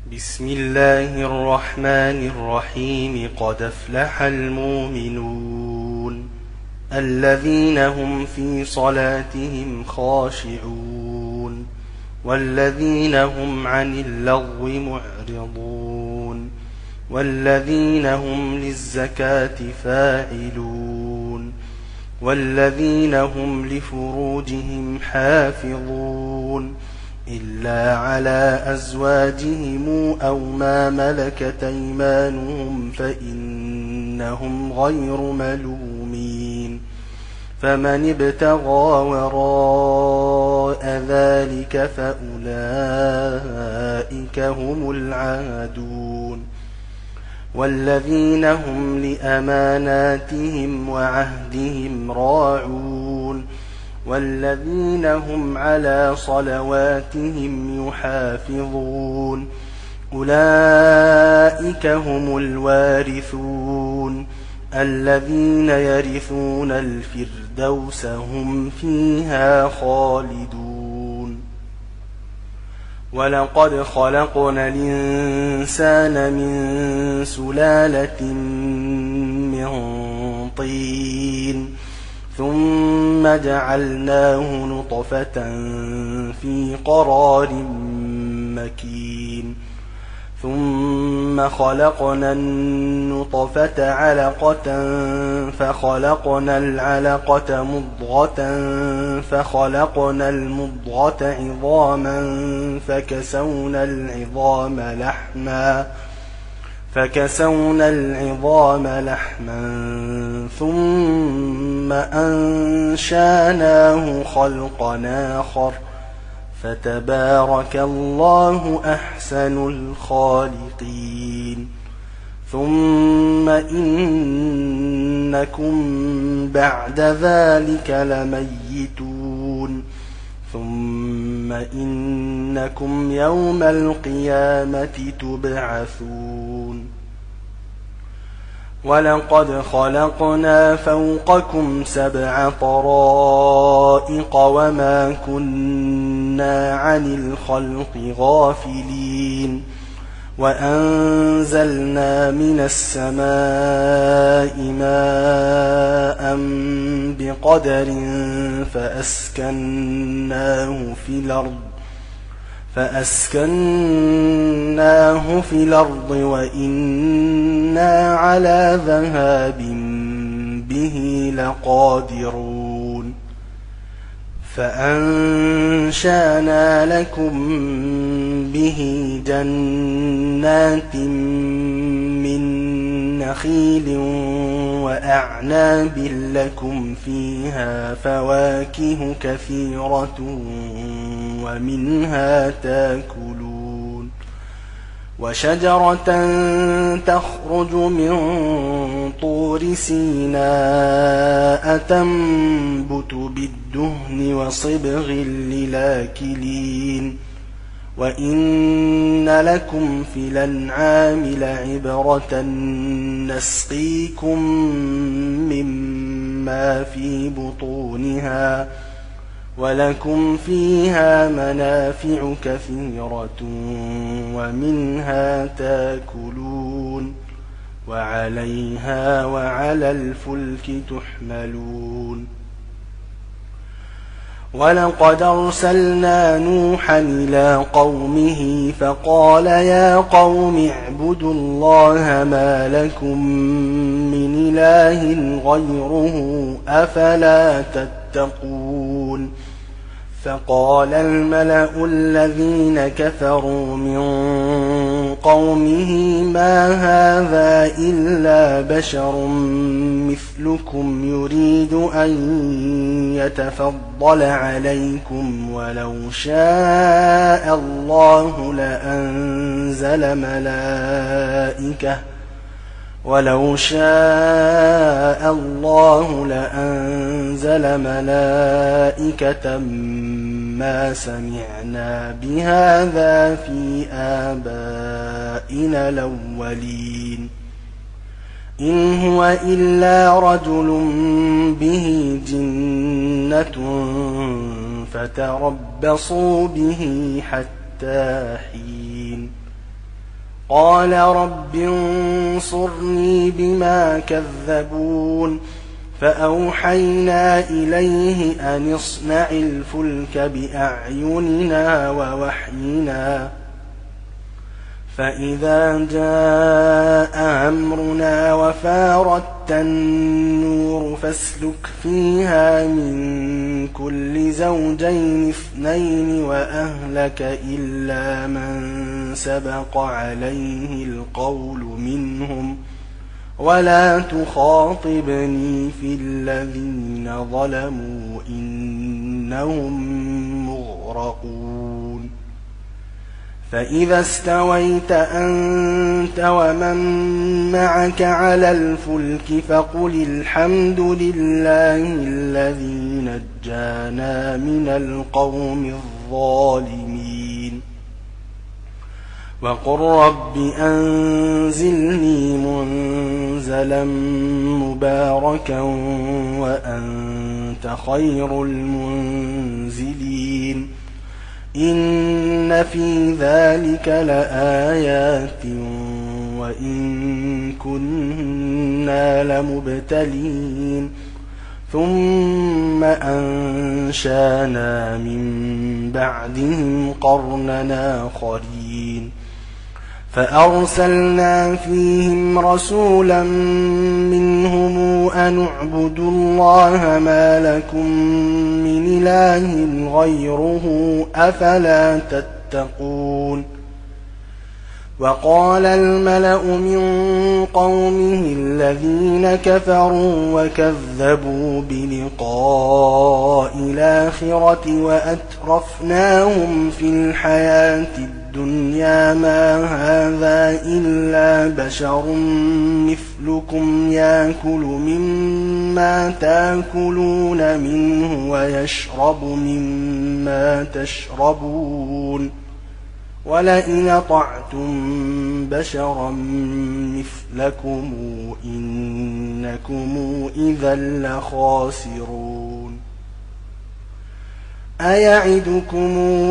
بسم الله الرحمن الرحيم. قد أفلح المؤمنون الذين هم في صلاتهم خاشعون والذين هم عن اللغو معرضون والذين هم للزكاة فاعلون والذين هم لفروجهم حافظون إلا على أزواجهم أو ما ملكت أيمانهم فإنهم غير ملومين. فمن ابتغى وراء ذلك فأولئك هم العادون. والذين هم لأماناتهم وعهدهم راعون والذين هم على صلواتهم يحافظون أولئك هم الوارثون الذين يرثون الفردوس هم فيها خالدون. ولقد خلقنا الإنسان من سلالة من طين ثم جعلناه نطفة في قرار مكين ثم خلقنا النطفة علقة فخلقنا العلقة مضغة فخلقنا المضغة عظاما فكسونا العظام لحما ثم أنشاناه خلقا آخر فتبارك الله أحسن الخالقين. ثم إنكم بعد ذلك لميتون ثم إنكم يوم القيامة تبعثون. ولقد خلقنا فوقكم 7 طرائق وما كنا عن الخلق غافلين وأنزلنا من السماء ماء بقدر فأسكناه في الأرض وإنا على ذهاب به لقادرون. فأنشأنا لكم به جنات من نخيل وأعناب لكم فيها فواكه كثيرة ومنها تاكلون. وشجرة تخرج من طور سيناء تنبت بالدهن وصبغ للآكلين. وإن لكم في الأنعام لعبرة نسقيكم مما في بطونها ولكم فيها منافع كثيرة ومنها تاكلون وعليها وعلى الفلك تحملون. ولقد أرسلنا نوحا إلى قومه فقال يا قوم اعبدوا الله ما لكم من إله غيره أفلا تتقون. فقال الملأ الذين كفروا من قومه ما هذا إلا بشر مثلكم يريد أن يتفضل عليكم ولو شاء الله لأنزل ملائكة ما سمعنا بهذا في آبائنا الأولين إن هو إلا رجل به جنة فتربصوا به حتى حين قال رب انصرني بما كذبون فأوحينا إليه أن اصنع الفلك بأعيننا ووحينا فإذا جاء أمرنا وفارت النور فاسلك فيها من كل زوجين 2 وأهلك إلا من سبق عليه القول منهم ولا تخاطبني في الذين ظلموا إنهم مغرقون فإذا استويت أنت ومن معك على الفلك فقل الحمد لله الذي نجانا من القوم الظالمين وقل رب أنزلني منزلا مباركا وأنت خير المنزلين إن في ذلك لآيات وإن كنا لمبتلين ثم أنشانا من بعدهم قرننا آخرين فأرسلنا فيهم رسولا منهم أن اعبدوا الله ما لكم من إله غيره أفلا تتقون وقال الملأ من قومه الذين كفروا وكذبوا بلقاء الآخرة وأترفناهم في الحياة الدنيا ما هذا إلا بشر مثلكم يأكل مما تأكلون منه ويشرب مما تشربون ولئن أطعتم بشرا مثلكم إنكم إذا لخاسرون أيعدكم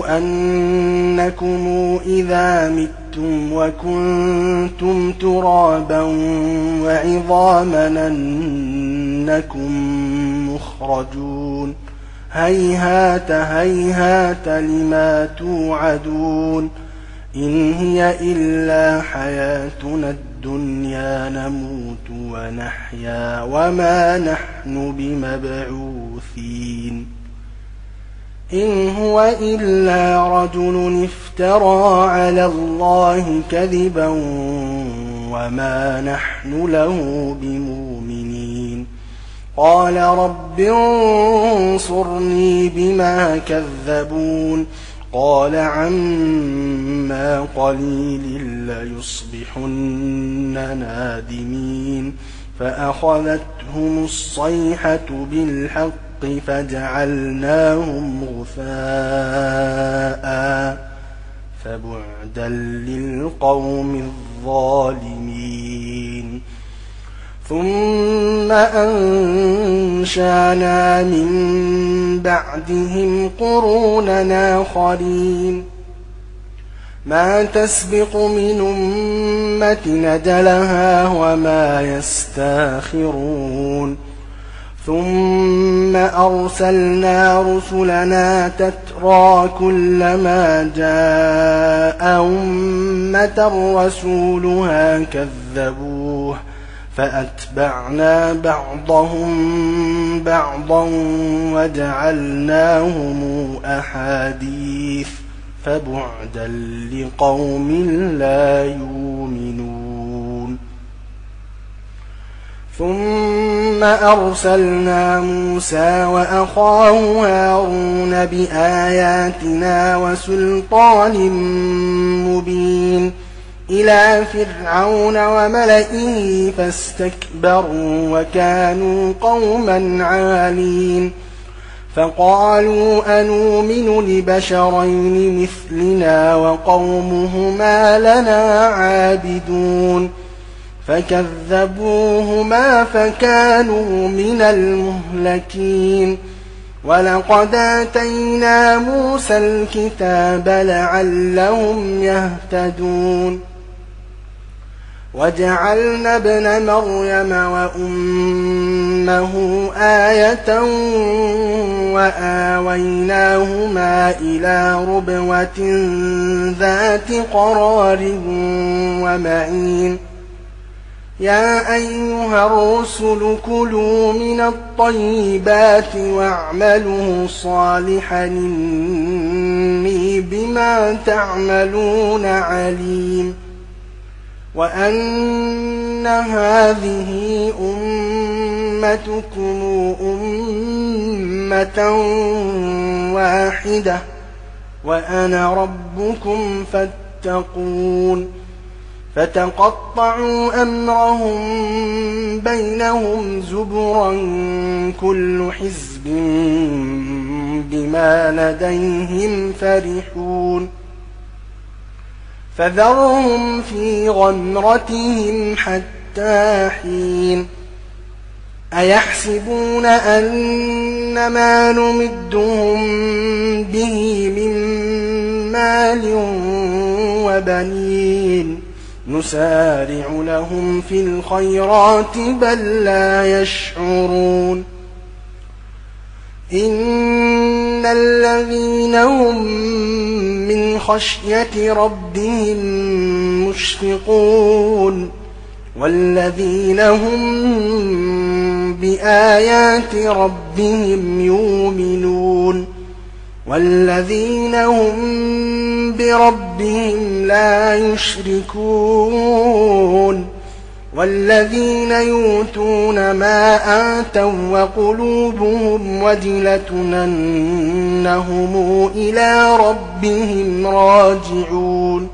أنكم إذا متم وكنتم ترابا وعظاما أنكم مخرجون هيهات هيهات لما توعدون إن هي إلا حياتنا الدنيا نموت ونحيا وما نحن بمبعوثين إن هو إلا رجل افترى على الله كذبا وما نحن له بمؤمنين قال رب انصرني بما كذبون قال عما قليل ليصبحن نادمين فأخذتهم الصيحة بالحق فجعلناهم غثاء فبعدا للقوم الظالمين ثم أنشأنا من بعدهم قرونا آخرين ما تسبق من أمة أجلها وما يستاخرون ثم أرسلنا رسلنا تترى كلما جاء أمة رسولها كذبوه فأتبعنا بعضهم بعضا وجعلناهم أحاديث فبعدا لقوم لا يؤمنون ثم أرسلنا موسى وأخاه هارون بآياتنا وسلطان مبين إلى فرعون وملئه فاستكبروا وكانوا قوما عالين فقالوا أنؤمن لبشرين مثلنا وقومهما لنا عابدون فكذبوهما فكانوا من المهلكين ولقد آتينا موسى الكتاب لعلهم يهتدون وجعلنا ابن مريم وأمه آية وآويناهما إلى ربوة ذات قرار ومعين يا أيها الرسل كلوا من الطيبات واعملوا صالحا إني بما تعملون عليم وأن هذه أمتكم أمة واحدة وأنا ربكم فاتقون فتقطعوا أمرهم بينهم زبرا كل حزب بما لديهم فرحون فذرهم في غمرتهم حتى حين أيحسبون أن ما نمدهم به من مال وبنين نسارع لهم في الخيرات بل لا يشعرون إن الذين هم من خشية ربهم مشفقون والذين هم بآيات ربهم يؤمنون والذين هم بربهم لا يشركون والذين يؤتون ما آتوا وقلوبهم وجلة أنهم إلى ربهم راجعون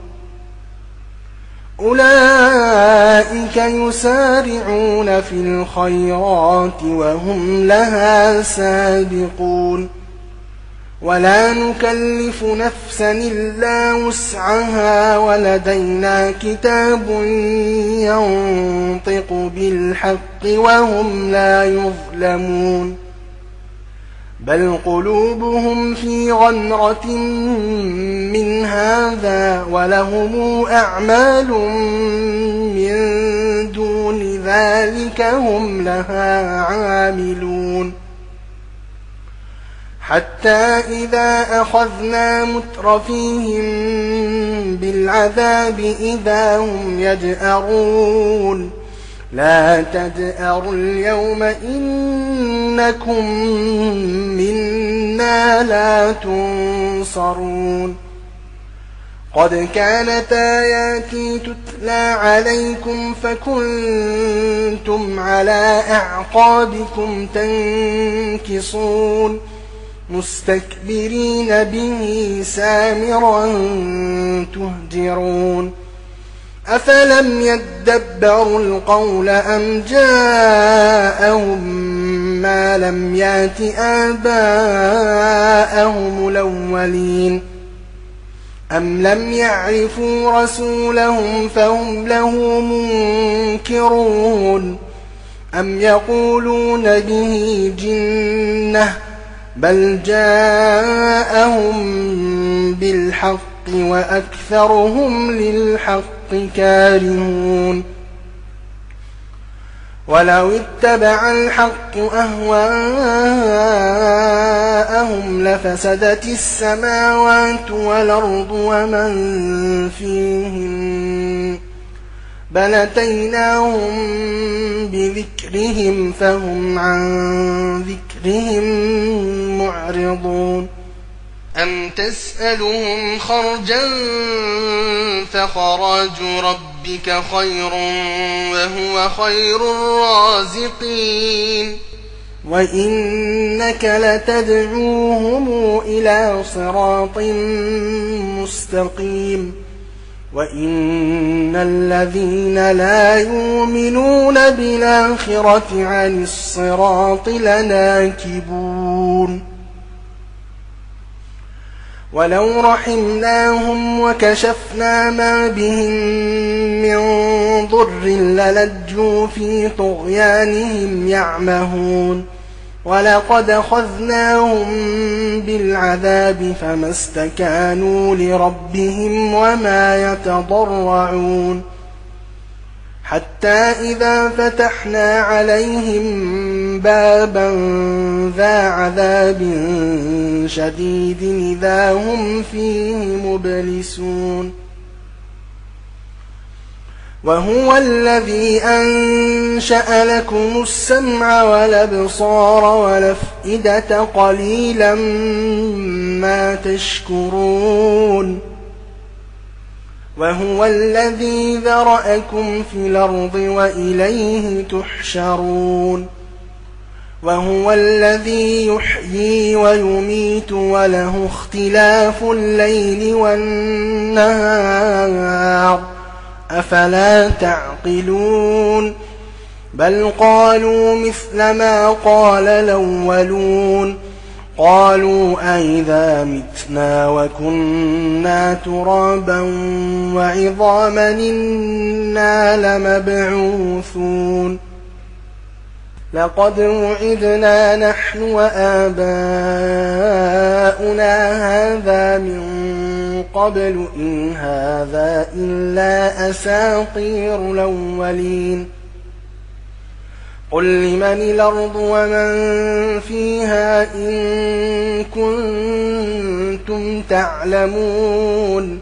أولئك يسارعون في الخيرات وهم لها سابقون ولا نكلف نفسا إلا وسعها ولدينا كتاب ينطق بالحق وهم لا يظلمون بل قلوبهم في غمرة من هذا ولهم أعمال من دون ذلك هم لها عاملون حتى إذا أخذنا مترفيهم بالعذاب إذا هم يجأرون لا تجأروا اليوم إنكم منا لا تنصرون قد كانت آياتي تتلى عليكم فكنتم على أعقابكم تنكصون مستكبرين به سامرا تهجرون أفلم يدبروا القول أم جاءهم ما لم يات آباءهم الأولين أم لم يعرفوا رسولهم فهم له منكرون أم يقولون به جنة بل جاءهم بالحق وأكثرهم للحق كارهون ولو اتبع الحق أهواءهم لفسدت السماوات والأرض ومن فيهن بل أتيناهم بذكرهم فهم عن ذكرهم معرضون أم تسألهم خرجا فخراج ربك خير وهو خير الرازقين وإنك لتدعوهم إلى صراط مستقيم وإن الذين لا يؤمنون بالآخرة عن الصراط لناكبون ولو رحمناهم وكشفنا ما بهم من ضر للجوا في طغيانهم يعمهون ولقد أخذناهم بالعذاب فما استكانوا لربهم وما يتضرعون حتى إذا فتحنا عليهم بابا ذا عذاب شديد إذا هم فيه مبلسون وهو الذي أنشأ لكم السمع والأبصار والأفئدة قليلا ما تشكرون وهو الذي ذرأكم في الأرض وإليه تحشرون وهو الذي يحيي ويميت وله اختلاف الليل والنهار أفلا تعقلون بل قالوا مثل ما قال الأولون قالوا أئذا متنا وكنا ترابا وعظاما إنا لمبعوثون لقد وعدنا نحن وآباؤنا هذا من قبل إن هذا إلا أساطير الأولين قل لمن الأرض ومن فيها إن كنتم تعلمون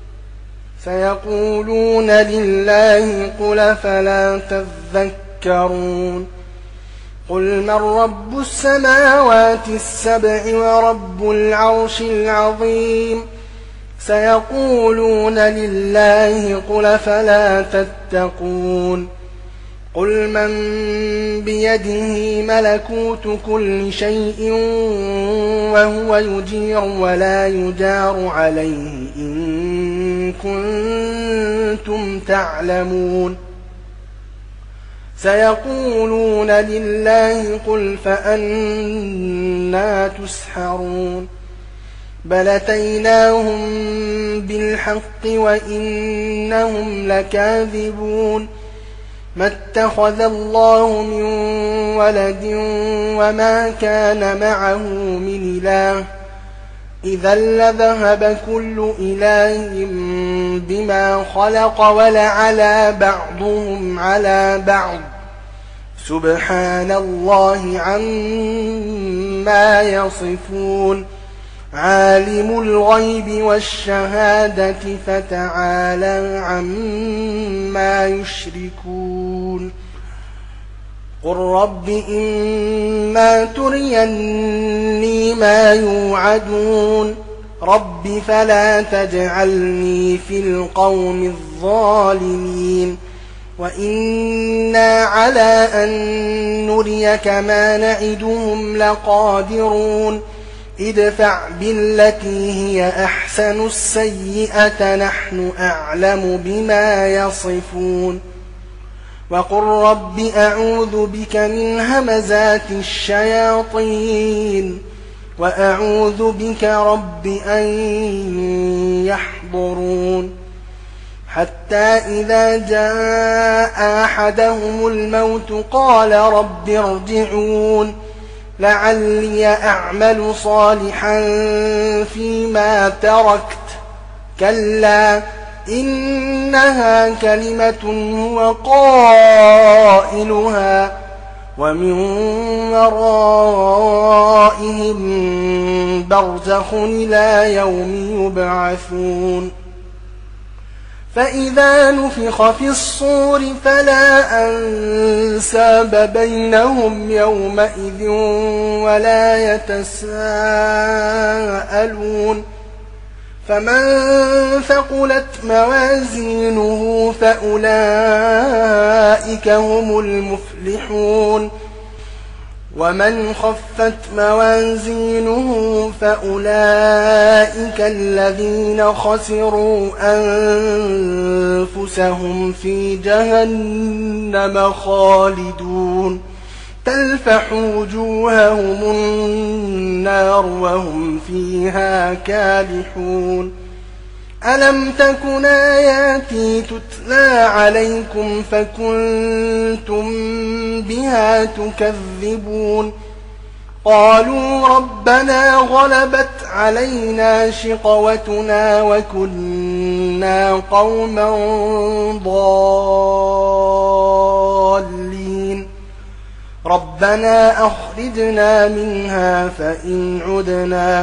سيقولون لله قل فلا تذكرون قل من رب السماوات السبع ورب العرش العظيم سيقولون لله قل فلا تتقون قل من بيده ملكوت كل شيء وهو يجير ولا يجار عليه إن كنتم تعلمون سيقولون لله قل فأنى تسحرون بل أتيناهم بالحق وإنهم لكاذبون ما اتخذ الله من ولد وما كان معه من إله إذا لذهب كل إله بما خلق ولعلى بعضهم على بعض سبحان الله عما يصفون عالم الغيب والشهادة فتعالى عما يشركون قل رب إما تريني ما يوعدون رب فلا تجعلني في القوم الظالمين وإنا على أن نريك ما نعدهم لقادرون ادفع بالتي هي أحسن السيئة نحن أعلم بما يصفون وقل رب أعوذ بك من همزات الشياطين وأعوذ بك رب أن يحضرون حتى إذا جاء أحدهم الموت قال رب ارجعون لعلي أعمل صالحا فيما تركت كلا إنها كلمة هو قائلها ومن ورائهم برزخ إلى يوم يبعثون فإذا نفخ في الصور فلا أنساب بينهم يومئذ ولا يتساءلون فمن ثقلت موازينه فأولئك هم المفلحون ومن خفت موازينه فأولئك الذين خسروا أنفسهم في جهنم خالدون تلفح وجوههم النار وهم فيها كالحون ألم تكن آياتي تتلى عليكم فكنتم بها تكذبون قالوا ربنا غلبت علينا شقوتنا وكنا قوما ضالين ربنا أخرجنا منها فإن عدنا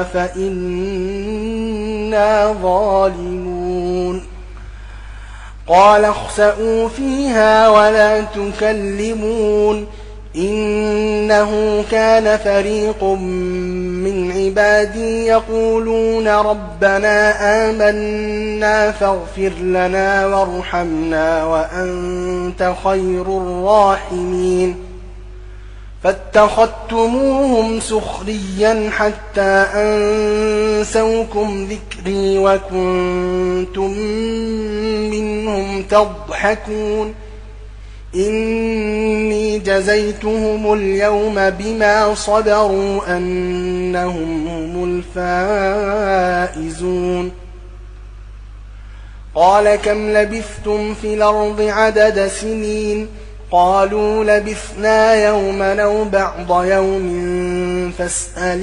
فإنا ظالمون قال اخسئوا فيها ولا تكلمون إنه كان فريق من عبادي يقولون ربنا آمنا فاغفر لنا وارحمنا وأنت خير الراحمين فاتخذتموهم سخريا حتى أنسوكم ذكري وكنتم منهم تضحكون إني جزيتهم اليوم بما صبروا أنهم هم الفائزون قال كم لبثتم في الأرض عدد سنين قالوا لبثنا يوما أو بعض يوم فاسأل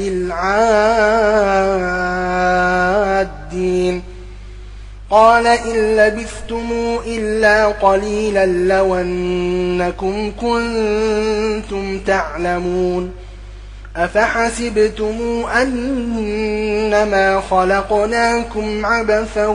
العادين قال إن لبثتم إلا قليلا لو أنكم كنتم تعلمون أفحسبتم أنما خلقناكم عبثا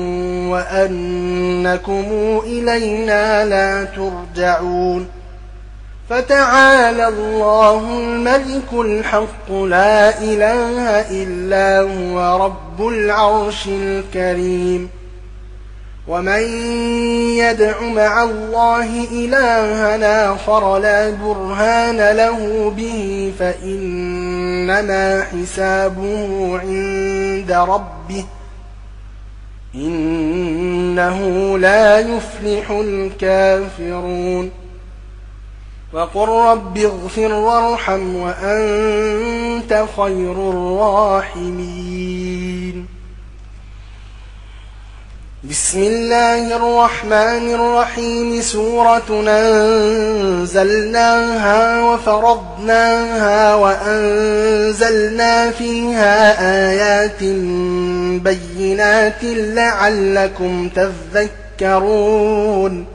وأنكم إلينا لا ترجعون فتعالى الله الملك الحق لا إله إلا هو رب العرش الكريم ومن يدع مع الله إلها آخر لا برهان له به فإنما حسابه عند ربه إنه لا يفلح الكافرون وقل رب اغفر وارحم وأنت خير الراحمين بسم الله الرحمن الرحيم سورة أنزلناها وفرضناها وأنزلنا فيها آيات بينات لعلكم تذكرون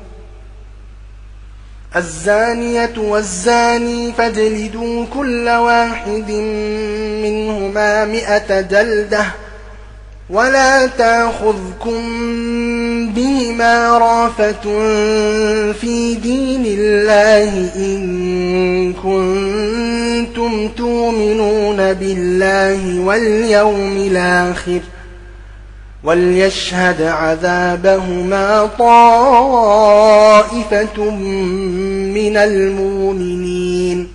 الزانية والزاني فاجلدوا كل واحد منهما 100 جلدة ولا تأخذكم بهما رأفة في دين الله إن كنتم تؤمنون بالله واليوم الآخر وليشهد عذابهما طائفة من المؤمنين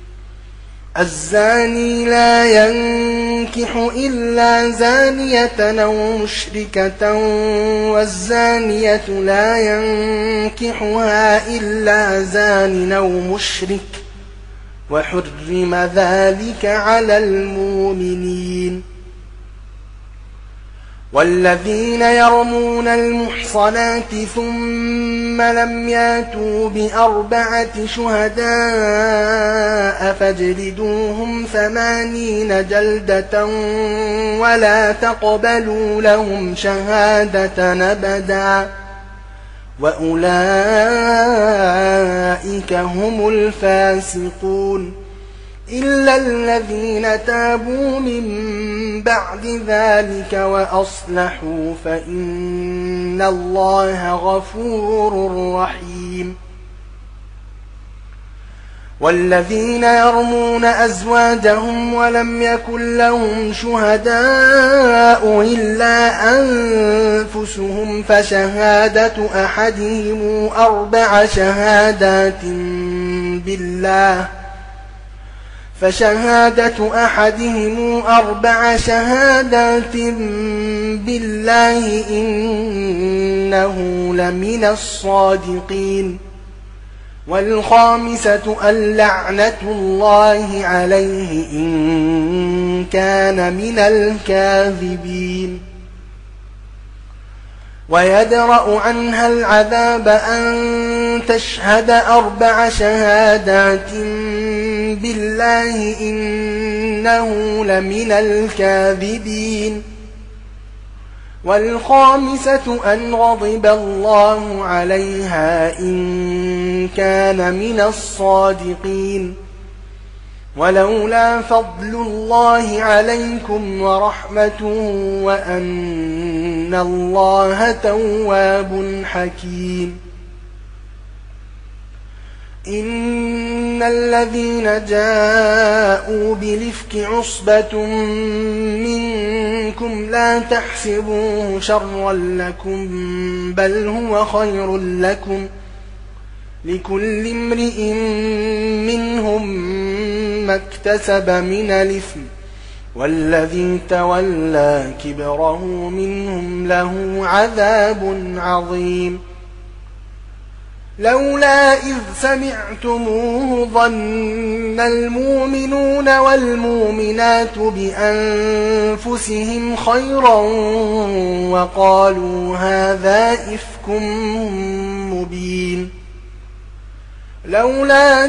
الزاني لا ينكح إلا زانية أو مشركة والزانية لا ينكحها إلا زان أو مشرك وحرم ذلك على المؤمنين والذين يرمون المحصنات ثم لم ياتوا ب4 شهداء فاجلدوهم 80 جلدة ولا تقبلوا لهم شهادة أبدا وأولئك هم الفاسقون إلا الذين تابوا من بعد ذلك وأصلحوا فإن الله غفور رحيم والذين يرمون أزواجهم ولم يكن لهم شهداء إلا أنفسهم فشهادة أحدهم 4 شهادات بالله إنه لمن الصادقين والخامسة اللعنة الله عليه إن كان من الكاذبين ويدرأ عنها العذاب أن تشهد 4 شهادات بالله إنه لمن الكاذبين. والخامسة أن غضب الله عليها إن كان من الصادقين. ولولا فضل الله عليكم ورحمته وأن الله تواب حكيم. إن الذين جاءوا بالإفك عصبة منكم لا تحسبوه شرا لكم بل هو خير لكم لكل امرئ منهم ما اكتسب من الإثم والذي تولى كبره منهم له عذاب عظيم. لولا إذ سمعتموه ظن المؤمنون والمؤمنات بأنفسهم خيرا وقالوا هذا إفك مبين. لولا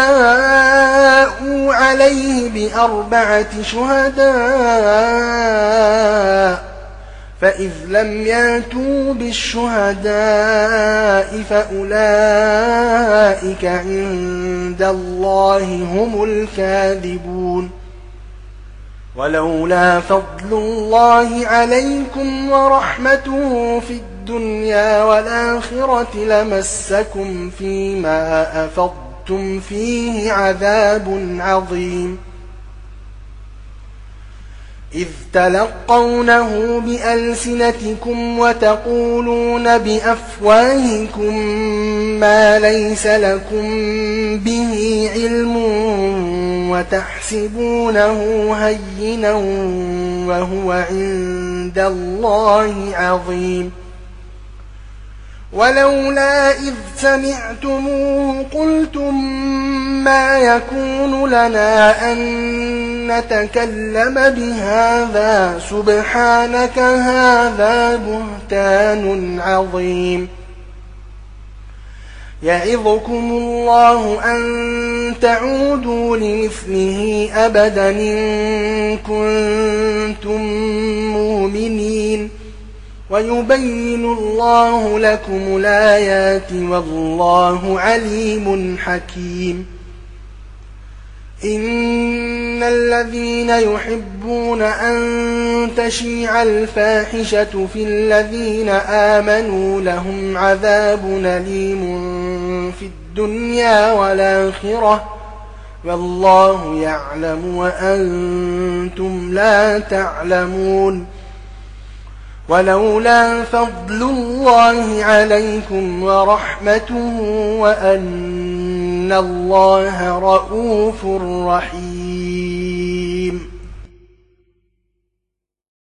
جاءوا عليه ب4 شهداء فإذ لم ياتوا بالشهداء فأولئك عند الله هم الكاذبون. ولولا فضل الله عليكم ورحمته في الدنيا والآخرة لمسكم فيما أفضتم فيه عذاب عظيم. إذ تلقونه بألسنتكم وتقولون بأفواهكم ما ليس لكم به علم وتحسبونه هينا وهو عند الله عظيم. ولولا إذ سمعتموه قلتم ما يكون لنا أن نتكلم بهذا سبحانك هذا بهتان عظيم. يعظكم الله أن تعودوا لمثله أبدا إن كنتم مؤمنين ويبين الله لكم الآيات والله عليم حكيم. إن الذين يحبون أن تشيع الفاحشة في الذين آمنوا لهم عذاب أليم في الدنيا والآخرة والله يعلم وأنتم لا تعلمون. ولولا فضل الله عليكم ورحمته وأن الله رؤوف رحيم.